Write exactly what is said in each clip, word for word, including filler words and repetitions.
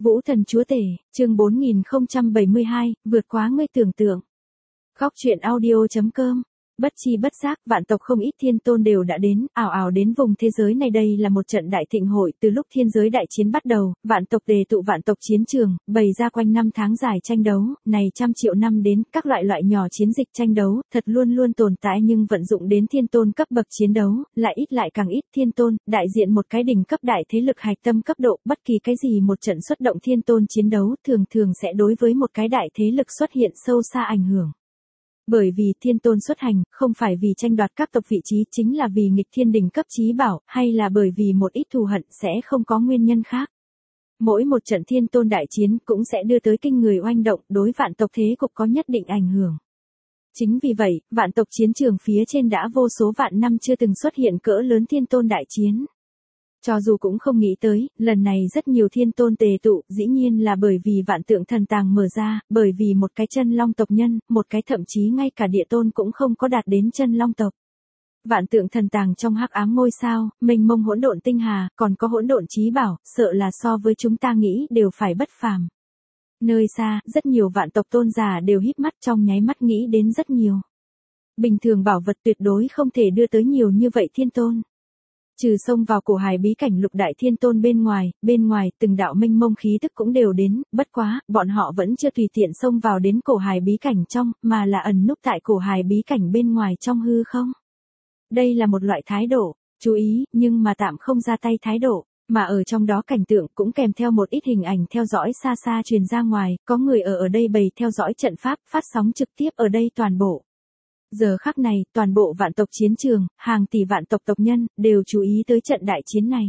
Vũ Thần Chúa Tể, chương bốn nghìn không trăm bảy mươi hai, vượt quá ngươi tưởng tượng. Góc truyện audio.com. Bất chi bất giác, vạn tộc không ít thiên tôn đều đã đến, ào ào đến vùng thế giới này. Đây là một trận đại thịnh hội, từ lúc thiên giới đại chiến bắt đầu, vạn tộc đề tụ vạn tộc chiến trường, bày ra quanh năm tháng dài tranh đấu, này trăm triệu năm đến, các loại loại nhỏ chiến dịch tranh đấu, thật luôn luôn tồn tại nhưng vận dụng đến thiên tôn cấp bậc chiến đấu, lại ít lại càng ít. Thiên tôn, đại diện một cái đỉnh cấp đại thế lực hạch tâm cấp độ, bất kỳ cái gì một trận xuất động thiên tôn chiến đấu, thường thường sẽ đối với một cái đại thế lực xuất hiện sâu xa ảnh hưởng. Bởi vì thiên tôn xuất hành, không phải vì tranh đoạt các tộc vị trí, chính là vì nghịch thiên đỉnh cấp chí bảo, hay là bởi vì một ít thù hận, sẽ không có nguyên nhân khác. Mỗi một trận thiên tôn đại chiến cũng sẽ đưa tới kinh người oanh động, đối vạn tộc thế cục có nhất định ảnh hưởng. Chính vì vậy, vạn tộc chiến trường phía trên đã vô số vạn năm chưa từng xuất hiện cỡ lớn thiên tôn đại chiến. Cho dù cũng không nghĩ tới, lần này rất nhiều thiên tôn tề tụ, dĩ nhiên là bởi vì vạn tượng thần tàng mở ra, bởi vì một cái chân long tộc nhân, một cái thậm chí ngay cả địa tôn cũng không có đạt đến chân long tộc. Vạn tượng thần tàng trong hắc ám ngôi sao, mênh mông hỗn độn tinh hà, còn có hỗn độn chí bảo, sợ là so với chúng ta nghĩ đều phải bất phàm. Nơi xa, rất nhiều vạn tộc tôn giả đều híp mắt trong nháy mắt nghĩ đến rất nhiều. Bình thường bảo vật tuyệt đối không thể đưa tới nhiều như vậy thiên tôn. Trừ xông vào cổ hài bí cảnh lục đại thiên tôn bên ngoài, bên ngoài từng đạo mênh mông khí tức cũng đều đến, bất quá, bọn họ vẫn chưa tùy tiện xông vào đến cổ hài bí cảnh trong, mà là ẩn núp tại cổ hài bí cảnh bên ngoài trong hư không. Đây là một loại thái độ, chú ý, nhưng mà tạm không ra tay thái độ, mà ở trong đó cảnh tượng cũng kèm theo một ít hình ảnh theo dõi xa xa truyền ra ngoài, có người ở ở đây bày theo dõi trận pháp, phát sóng trực tiếp ở đây toàn bộ. Giờ khắc này, toàn bộ vạn tộc chiến trường, hàng tỷ vạn tộc tộc nhân, đều chú ý tới trận đại chiến này.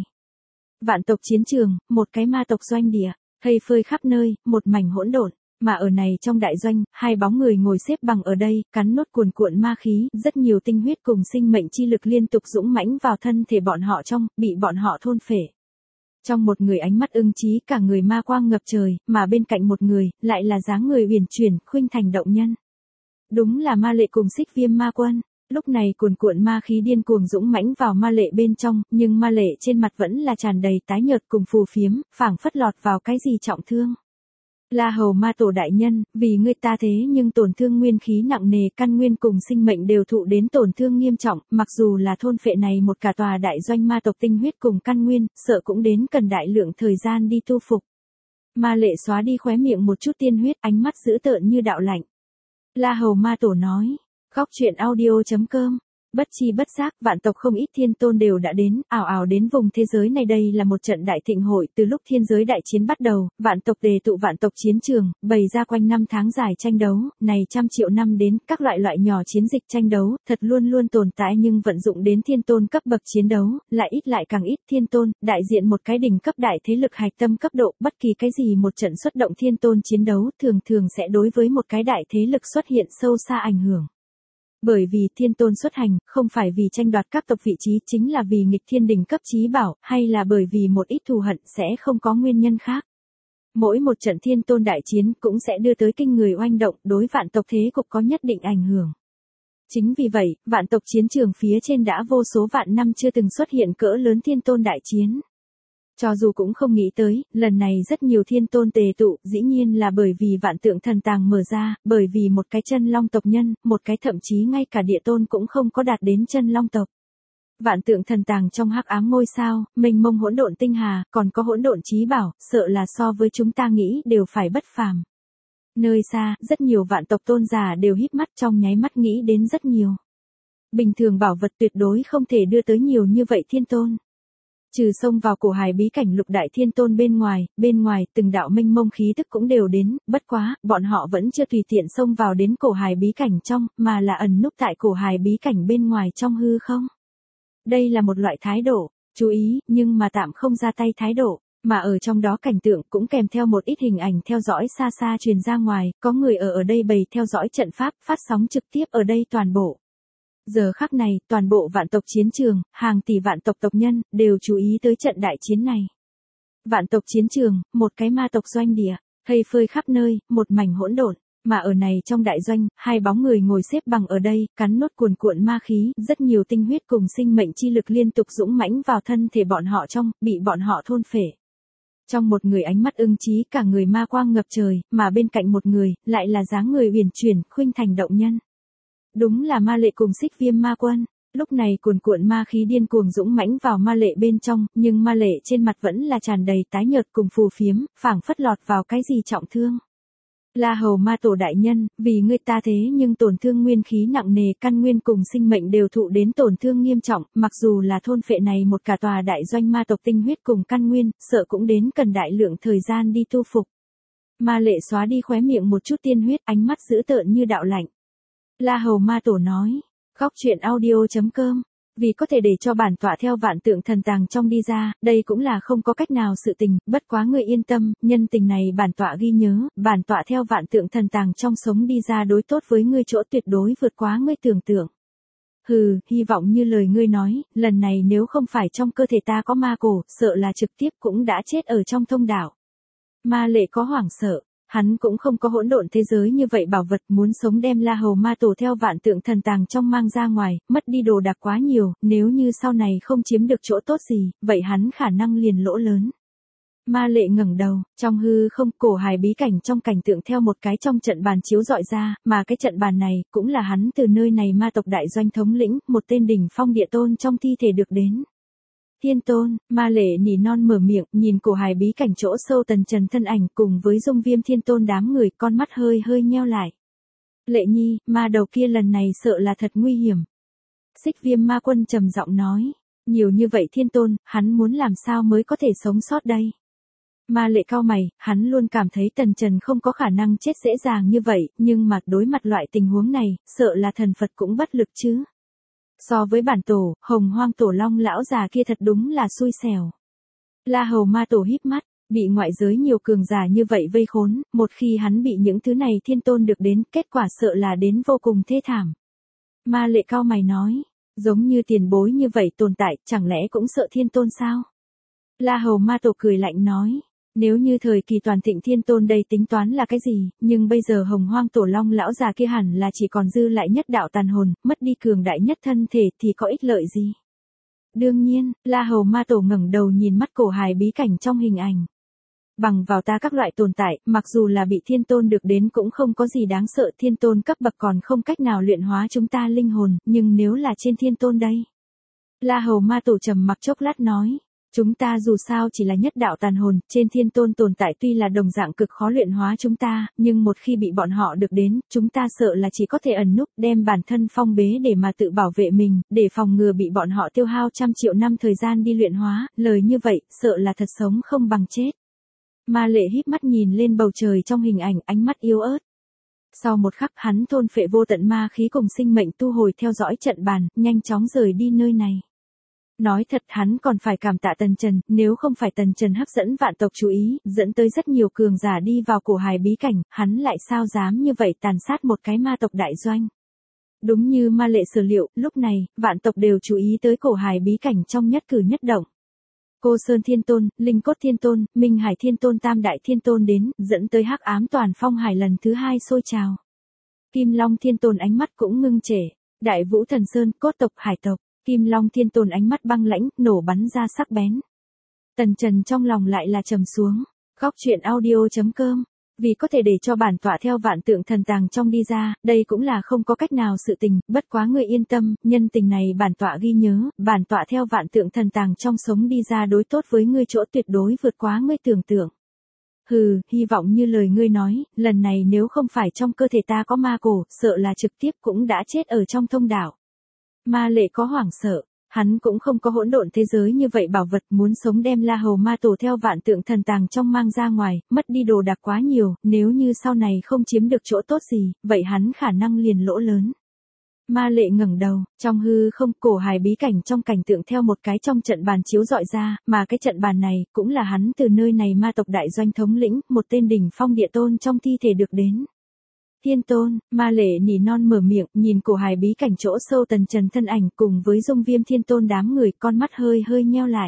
Vạn tộc chiến trường, một cái ma tộc doanh địa, thây phơi khắp nơi, một mảnh hỗn độn, mà ở này trong đại doanh, hai bóng người ngồi xếp bằng ở đây, cắn nốt cuồn cuộn ma khí, rất nhiều tinh huyết cùng sinh mệnh chi lực liên tục dũng mãnh vào thân thể bọn họ trong, bị bọn họ thôn phệ. Trong một người ánh mắt ưng chí cả người ma quang ngập trời, mà bên cạnh một người, lại là dáng người uyển chuyển, khuynh thành động nhân. Đúng là ma lệ cùng xích viêm ma quân. Lúc này cuồn cuộn ma khí điên cuồng dũng mãnh vào ma lệ bên trong, nhưng ma lệ trên mặt vẫn là tràn đầy tái nhợt cùng phù phiếm, phảng phất lọt vào cái gì trọng thương. La Hầu ma tổ đại nhân, vì ngươi ta thế nhưng tổn thương nguyên khí nặng nề, căn nguyên cùng sinh mệnh đều thụ đến tổn thương nghiêm trọng, mặc dù là thôn phệ này một cả tòa đại doanh ma tộc tinh huyết cùng căn nguyên, sợ cũng đến cần đại lượng thời gian đi tu phục. Ma lệ xóa đi khóe miệng một chút tiên huyết, ánh mắt dữ tợn như đạo lạnh. La Hầu ma tổ nói, góc truyện audio.com. Bất chi bất giác, vạn tộc không ít thiên tôn đều đã đến, ào ào đến vùng thế giới này. Đây là một trận đại thịnh hội, từ lúc thiên giới đại chiến bắt đầu, vạn tộc đề tụ vạn tộc chiến trường, bày ra quanh năm tháng dài tranh đấu, này trăm triệu năm đến, các loại loại nhỏ chiến dịch tranh đấu, thật luôn luôn tồn tại nhưng vận dụng đến thiên tôn cấp bậc chiến đấu, lại ít lại càng ít. Thiên tôn, đại diện một cái đỉnh cấp đại thế lực hạch tâm cấp độ, bất kỳ cái gì một trận xuất động thiên tôn chiến đấu, thường thường sẽ đối với một cái đại thế lực xuất hiện sâu xa ảnh hưởng. Bởi vì thiên tôn xuất hành, không phải vì tranh đoạt các tộc vị trí, chính là vì nghịch thiên đỉnh cấp chí bảo, hay là bởi vì một ít thù hận, sẽ không có nguyên nhân khác. Mỗi một trận thiên tôn đại chiến cũng sẽ đưa tới kinh người oanh động, đối vạn tộc thế cục có nhất định ảnh hưởng. Chính vì vậy, vạn tộc chiến trường phía trên đã vô số vạn năm chưa từng xuất hiện cỡ lớn thiên tôn đại chiến. Cho dù cũng không nghĩ tới, lần này rất nhiều thiên tôn tề tụ, dĩ nhiên là bởi vì vạn tượng thần tàng mở ra, bởi vì một cái chân long tộc nhân, một cái thậm chí ngay cả địa tôn cũng không có đạt đến chân long tộc. Vạn tượng thần tàng trong hắc ám ngôi sao, mênh mông hỗn độn tinh hà, còn có hỗn độn chí bảo, sợ là so với chúng ta nghĩ đều phải bất phàm. Nơi xa, rất nhiều vạn tộc tôn giả đều híp mắt trong nháy mắt nghĩ đến rất nhiều. Bình thường bảo vật tuyệt đối không thể đưa tới nhiều như vậy thiên tôn. Trừ xông vào cổ hài bí cảnh lục đại thiên tôn bên ngoài, bên ngoài từng đạo mênh mông khí tức cũng đều đến, bất quá, bọn họ vẫn chưa tùy tiện xông vào đến cổ hài bí cảnh trong, mà là ẩn núp tại cổ hài bí cảnh bên ngoài trong hư không. Đây là một loại thái độ, chú ý, nhưng mà tạm không ra tay thái độ, mà ở trong đó cảnh tượng cũng kèm theo một ít hình ảnh theo dõi xa xa truyền ra ngoài, có người ở ở đây bày theo dõi trận pháp, phát sóng trực tiếp ở đây toàn bộ. Giờ khắc này, toàn bộ vạn tộc chiến trường, hàng tỷ vạn tộc tộc nhân, đều chú ý tới trận đại chiến này. Vạn tộc chiến trường, một cái ma tộc doanh địa, thây phơi khắp nơi, một mảnh hỗn độn, mà ở này trong đại doanh, hai bóng người ngồi xếp bằng ở đây, cắn nốt cuồn cuộn ma khí, rất nhiều tinh huyết cùng sinh mệnh chi lực liên tục dũng mãnh vào thân thể bọn họ trong, bị bọn họ thôn phệ. Trong một người ánh mắt ưng chí cả người ma quang ngập trời, mà bên cạnh một người, lại là dáng người uyển chuyển, khuynh thành động nhân. Đúng là Ma Lệ cùng Xích Viêm Ma Quân. Lúc này cuồn cuộn ma khí điên cuồng dũng mãnh vào Ma Lệ bên trong, nhưng Ma Lệ trên mặt vẫn là tràn đầy tái nhợt cùng phù phiếm, phảng phất lọt vào cái gì trọng thương. La Hầu Ma Tổ đại nhân, vì ngươi ta thế nhưng tổn thương nguyên khí nặng nề, căn nguyên cùng sinh mệnh đều thụ đến tổn thương nghiêm trọng, mặc dù là thôn phệ này một cả tòa đại doanh ma tộc tinh huyết cùng căn nguyên, sợ cũng đến cần đại lượng thời gian đi tu phục. Ma Lệ xóa đi khóe miệng một chút tiên huyết, ánh mắt dữ tợn như đạo lạnh. La Hầu Ma Tổ nói, Góc truyện audio.com, vì có thể để cho bản tọa theo vạn tượng thần tàng trong đi ra, đây cũng là không có cách nào sự tình, bất quá ngươi yên tâm, nhân tình này bản tọa ghi nhớ, bản tọa theo vạn tượng thần tàng trong sống đi ra đối tốt với ngươi chỗ tuyệt đối vượt quá ngươi tưởng tượng. Hừ, hy vọng như lời ngươi nói, lần này nếu không phải trong cơ thể ta có ma cổ, sợ là trực tiếp cũng đã chết ở trong thông đạo. Ma Lệ có hoảng sợ. Hắn cũng không có hỗn độn thế giới như vậy bảo vật, muốn sống đem La Hầu Ma Tổ theo vạn tượng thần tàng trong mang ra ngoài, mất đi đồ đạc quá nhiều, nếu như sau này không chiếm được chỗ tốt gì, vậy hắn khả năng liền lỗ lớn. Ma Lệ ngẩng đầu, trong hư không, cổ hài bí cảnh trong cảnh tượng theo một cái trong trận bàn chiếu dọi ra, mà cái trận bàn này, cũng là hắn từ nơi này ma tộc đại doanh thống lĩnh, một tên đỉnh phong địa tôn trong thi thể được đến. Thiên tôn, Ma Lệ nỉ non mở miệng, nhìn cổ hài bí cảnh chỗ sâu Tần Trần thân ảnh cùng với Dung Viêm Thiên Tôn đám người, con mắt hơi hơi nheo lại. Lệ nhi, ma đầu kia lần này sợ là thật nguy hiểm. Xích Viêm Ma Quân trầm giọng nói, nhiều như vậy Thiên Tôn, hắn muốn làm sao mới có thể sống sót đây? Ma Lệ cau mày, hắn luôn cảm thấy Tần Trần không có khả năng chết dễ dàng như vậy, nhưng mà đối mặt loại tình huống này, sợ là thần Phật cũng bất lực chứ. So với bản tổ, Hồng Hoang Tổ Long lão già kia thật đúng là xui xẻo. La Hầu Ma Tổ híp mắt, bị ngoại giới nhiều cường giả như vậy vây khốn, một khi hắn bị những thứ này Thiên Tôn được đến, kết quả sợ là đến vô cùng thê thảm. Ma Lệ cau mày nói, giống như tiền bối như vậy tồn tại, chẳng lẽ cũng sợ Thiên Tôn sao? La Hầu Ma Tổ cười lạnh nói, nếu như thời kỳ toàn thịnh Thiên Tôn đây tính toán là cái gì, nhưng bây giờ Hồng Hoang Tổ Long lão già kia hẳn là chỉ còn dư lại nhất đạo tàn hồn, mất đi cường đại nhất thân thể thì có ích lợi gì? Đương nhiên, La Hầu Ma Tổ ngẩng đầu nhìn mắt cổ hài bí cảnh trong hình ảnh. Bằng vào ta các loại tồn tại, mặc dù là bị Thiên Tôn được đến cũng không có gì đáng sợ, Thiên Tôn cấp bậc còn không cách nào luyện hóa chúng ta linh hồn, nhưng nếu là trên Thiên Tôn đây? La Hầu Ma Tổ trầm mặc chốc lát nói. Chúng ta dù sao chỉ là nhất đạo tàn hồn, trên Thiên Tôn tồn tại tuy là đồng dạng cực khó luyện hóa chúng ta, nhưng một khi bị bọn họ được đến, chúng ta sợ là chỉ có thể ẩn núp, đem bản thân phong bế để mà tự bảo vệ mình, để phòng ngừa bị bọn họ tiêu hao trăm triệu năm thời gian đi luyện hóa, lời như vậy, sợ là thật sống không bằng chết. Ma Lệ híp mắt nhìn lên bầu trời trong hình ảnh, ánh mắt yếu ớt. Sau một khắc hắn thôn phệ vô tận ma khí cùng sinh mệnh tu hồi theo dõi trận bàn, nhanh chóng rời đi nơi này. Nói thật hắn còn phải cảm tạ Tần Trần, nếu không phải Tần Trần hấp dẫn vạn tộc chú ý, dẫn tới rất nhiều cường giả đi vào cổ hài bí cảnh, hắn lại sao dám như vậy tàn sát một cái ma tộc đại doanh. Đúng như Ma Lệ sở liệu, lúc này, vạn tộc đều chú ý tới cổ hài bí cảnh trong nhất cử nhất động. Cô Sơn Thiên Tôn, Linh Cốt Thiên Tôn, Minh Hải Thiên Tôn Tam Đại Thiên Tôn đến, dẫn tới hắc ám toàn phong hải lần thứ hai sôi trào. Kim Long Thiên Tôn ánh mắt cũng ngưng trệ, Đại Vũ Thần Sơn, cốt tộc hải tộc. Kim Long Thiên Tôn ánh mắt băng lãnh, nổ bắn ra sắc bén. Tần Trần trong lòng lại là trầm xuống. Góc truyện audio.com, vì có thể để cho bản tọa theo vạn tượng thần tàng trong đi ra, đây cũng là không có cách nào sự tình, bất quá ngươi yên tâm, nhân tình này bản tọa ghi nhớ, bản tọa theo vạn tượng thần tàng trong sống đi ra đối tốt với ngươi chỗ tuyệt đối vượt quá ngươi tưởng tượng. Hừ, hy vọng như lời ngươi nói, lần này nếu không phải trong cơ thể ta có ma cổ, sợ là trực tiếp cũng đã chết ở trong thông đạo. Ma Lệ có hoảng sợ, hắn cũng không có hỗn độn thế giới như vậy bảo vật, muốn sống đem La Hầu Ma Tổ theo vạn tượng thần tàng trong mang ra ngoài, mất đi đồ đạc quá nhiều, nếu như sau này không chiếm được chỗ tốt gì, vậy hắn khả năng liền lỗ lớn. Ma Lệ ngẩng đầu, trong hư không, cổ hài bí cảnh trong cảnh tượng theo một cái trong trận bàn chiếu dọi ra, mà cái trận bàn này, cũng là hắn từ nơi này ma tộc đại doanh thống lĩnh, một tên đỉnh phong địa tôn trong thi thể được đến. Thiên Tôn, Ma Lệ nỉ non mở miệng, nhìn cổ hài bí cảnh chỗ sâu Tần Trần thân ảnh cùng với Dung Viêm Thiên Tôn đám người, con mắt hơi hơi nheo lại.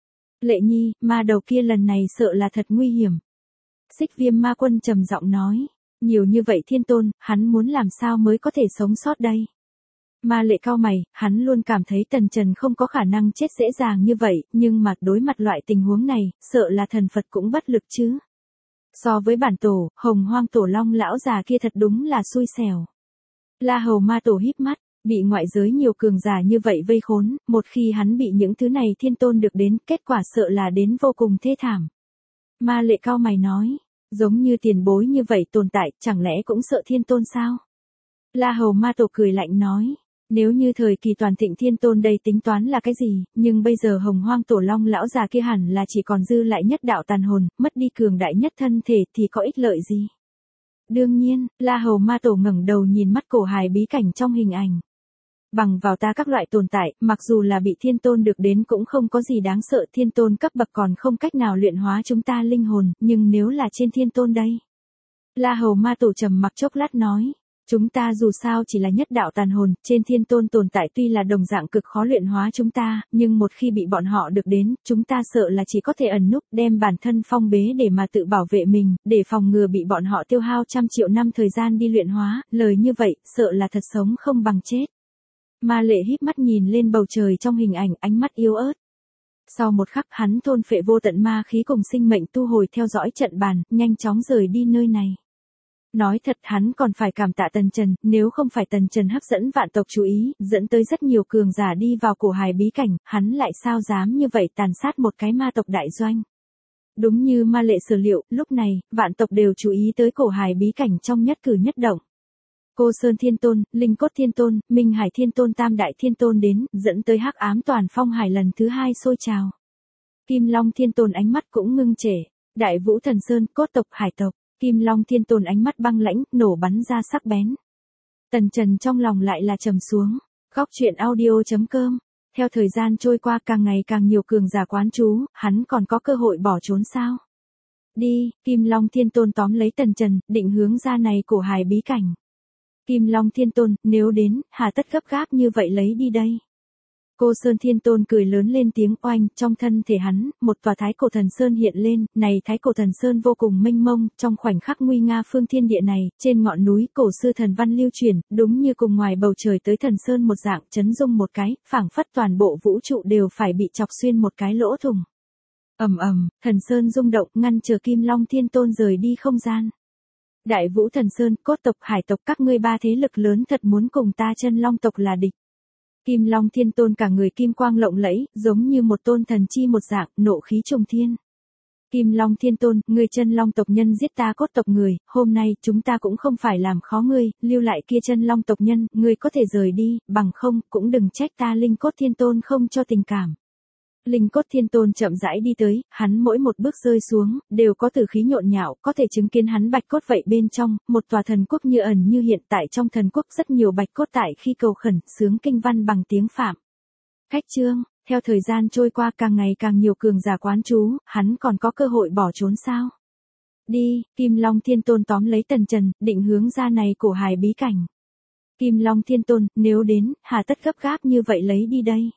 Lệ nhi, ma đầu kia lần này sợ là thật nguy hiểm. Xích Viêm Ma Quân trầm giọng nói, nhiều như vậy Thiên Tôn, hắn muốn làm sao mới có thể sống sót đây? Ma Lệ cau mày, hắn luôn cảm thấy Tần Trần không có khả năng chết dễ dàng như vậy, nhưng mà đối mặt loại tình huống này, sợ là thần Phật cũng bất lực chứ. So với bản tổ, Hồng Hoang Tổ Long lão già kia thật đúng là xui xẻo. La Hầu Ma Tổ híp mắt, bị ngoại giới nhiều cường giả như vậy vây khốn, một khi hắn bị những thứ này thiên tôn được đến, kết quả sợ là đến vô cùng thê thảm. Ma Lệ cau mày nói, giống như tiền bối như vậy tồn tại, chẳng lẽ cũng sợ thiên tôn sao? La Hầu Ma Tổ cười lạnh nói, nếu như thời kỳ toàn thịnh thiên tôn đây tính toán là cái gì, nhưng bây giờ Hồng Hoang Tổ Long lão già kia hẳn là chỉ còn dư lại nhất đạo tàn hồn, mất đi cường đại nhất thân thể thì có ích lợi gì? Đương nhiên, La Hầu Ma Tổ ngẩng đầu nhìn mắt cổ hài bí cảnh trong hình ảnh. Bằng vào ta các loại tồn tại, mặc dù là bị thiên tôn được đến cũng không có gì đáng sợ, thiên tôn cấp bậc còn không cách nào luyện hóa chúng ta linh hồn, nhưng nếu là trên thiên tôn đây. La Hầu Ma Tổ trầm mặc chốc lát nói, chúng ta dù sao chỉ là nhất đạo tàn hồn, trên thiên tôn tồn tại tuy là đồng dạng cực khó luyện hóa chúng ta, nhưng một khi bị bọn họ được đến, chúng ta sợ là chỉ có thể ẩn núp, đem bản thân phong bế để mà tự bảo vệ mình, để phòng ngừa bị bọn họ tiêu hao trăm triệu năm thời gian đi luyện hóa, lời như vậy, sợ là thật sống không bằng chết. Ma Lệ híp mắt nhìn lên bầu trời trong hình ảnh, ánh mắt yếu ớt. Sau một khắc hắn thôn phệ vô tận ma khí cùng sinh mệnh tu hồi theo dõi trận bàn, nhanh chóng rời đi nơi này. Nói thật hắn còn phải cảm tạ Tần Trần, nếu không phải Tần Trần hấp dẫn vạn tộc chú ý, dẫn tới rất nhiều cường giả đi vào cổ hài bí cảnh, hắn lại sao dám như vậy tàn sát một cái ma tộc đại doanh. Đúng như Ma Lệ sở liệu, lúc này, vạn tộc đều chú ý tới cổ hài bí cảnh trong nhất cử nhất động. Cô Sơn Thiên Tôn, Linh Cốt Thiên Tôn, Minh Hải Thiên Tôn Tam Đại Thiên Tôn đến, dẫn tới Hắc Ám Toàn Phong Hải lần thứ hai sôi trào. Kim Long Thiên Tôn ánh mắt cũng ngưng trệ, Đại Vũ Thần Sơn, cốt tộc hải tộc, Kim Long Thiên Tôn ánh mắt băng lãnh, nổ bắn ra sắc bén. Tần Trần trong lòng lại là trầm xuống, Góc Truyện Audio chấm com. Theo thời gian trôi qua càng ngày càng nhiều cường giả quán trú, hắn còn có cơ hội bỏ trốn sao? Đi, Kim Long Thiên Tôn tóm lấy Tần Trần, định hướng ra này cổ hài bí cảnh. Kim Long Thiên Tôn, nếu đến, hà tất gấp gáp như vậy lấy đi đây. Cô Sơn Thiên Tôn cười lớn lên tiếng oanh, trong thân thể hắn, một tòa Thái Cổ Thần Sơn hiện lên, này Thái Cổ Thần Sơn vô cùng mênh mông, trong khoảnh khắc nguy nga phương thiên địa này, trên ngọn núi cổ xưa thần văn lưu truyền, đúng như cùng ngoài bầu trời tới thần sơn một dạng, chấn rung một cái, phảng phất toàn bộ vũ trụ đều phải bị chọc xuyên một cái lỗ thủng. Ầm ầm, thần sơn rung động, ngăn chờ Kim Long Thiên Tôn rời đi không gian. Đại Vũ Thần Sơn, cốt tộc hải tộc các ngươi ba thế lực lớn thật muốn cùng ta Chân Long tộc là địch. Kim Long Thiên Tôn cả người kim quang lộng lẫy, giống như một tôn thần chi một dạng, nộ khí trùng thiên. Kim Long Thiên Tôn, ngươi Chân Long tộc nhân giết ta cốt tộc người, hôm nay chúng ta cũng không phải làm khó ngươi, lưu lại kia Chân Long tộc nhân, ngươi có thể rời đi, bằng không, cũng đừng trách ta Linh Cốt Thiên Tôn không cho tình cảm. Linh Cốt Thiên Tôn chậm rãi đi tới, hắn mỗi một bước rơi xuống, đều có tử khí nhộn nhạo, có thể chứng kiến hắn bạch cốt vậy bên trong, một tòa thần quốc như ẩn như hiện tại trong thần quốc rất nhiều bạch cốt tại khi cầu khẩn, sướng kinh văn bằng tiếng Phạm. Khách chương, theo thời gian trôi qua càng ngày càng nhiều cường giả quán trú, hắn còn có cơ hội bỏ trốn sao? Đi, Kim Long Thiên Tôn tóm lấy Tần Trần, định hướng ra này cổ hài bí cảnh. Kim Long Thiên Tôn, nếu đến, hà tất gấp gáp như vậy lấy đi đây.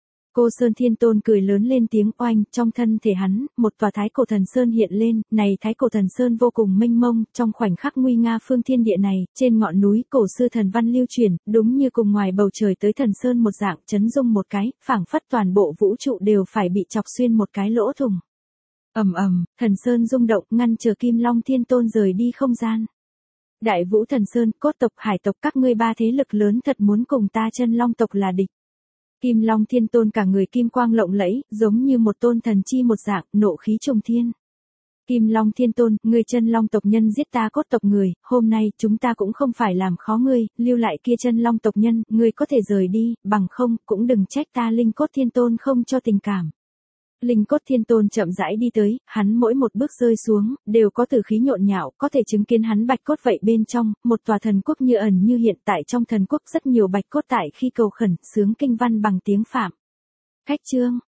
Cô Sơn Thiên Tôn cười lớn lên tiếng oanh, trong thân thể hắn, một tòa Thái Cổ Thần Sơn hiện lên, này Thái Cổ Thần Sơn vô cùng mênh mông, trong khoảnh khắc nguy nga phương thiên địa này, trên ngọn núi cổ xưa thần văn lưu truyền, đúng như cùng ngoài bầu trời tới thần sơn một dạng, chấn rung một cái, phảng phất toàn bộ vũ trụ đều phải bị chọc xuyên một cái lỗ thủng. Ầm ầm, thần sơn rung động, ngăn chờ Kim Long Thiên Tôn rời đi không gian. Đại Vũ Thần Sơn, cốt tộc hải tộc các ngươi ba thế lực lớn thật muốn cùng ta Chân Long tộc là địch. Kim Long Thiên Tôn cả người kim quang lộng lẫy, giống như một tôn thần chi một dạng, nộ khí trùng thiên. Kim Long Thiên Tôn, ngươi Chân Long tộc nhân giết ta cốt tộc người, hôm nay chúng ta cũng không phải làm khó ngươi, lưu lại kia Chân Long tộc nhân, ngươi có thể rời đi, bằng không, cũng đừng trách ta Linh Cốt Thiên Tôn không cho tình cảm. Linh Cốt Thiên Tôn chậm rãi đi tới, hắn mỗi một bước rơi xuống, đều có tử khí nhộn nhạo, có thể chứng kiến hắn bạch cốt vậy bên trong, một tòa thần quốc như ẩn như hiện tại trong thần quốc rất nhiều bạch cốt tại khi cầu khẩn, sướng kinh văn bằng tiếng Phạm. Khách chương,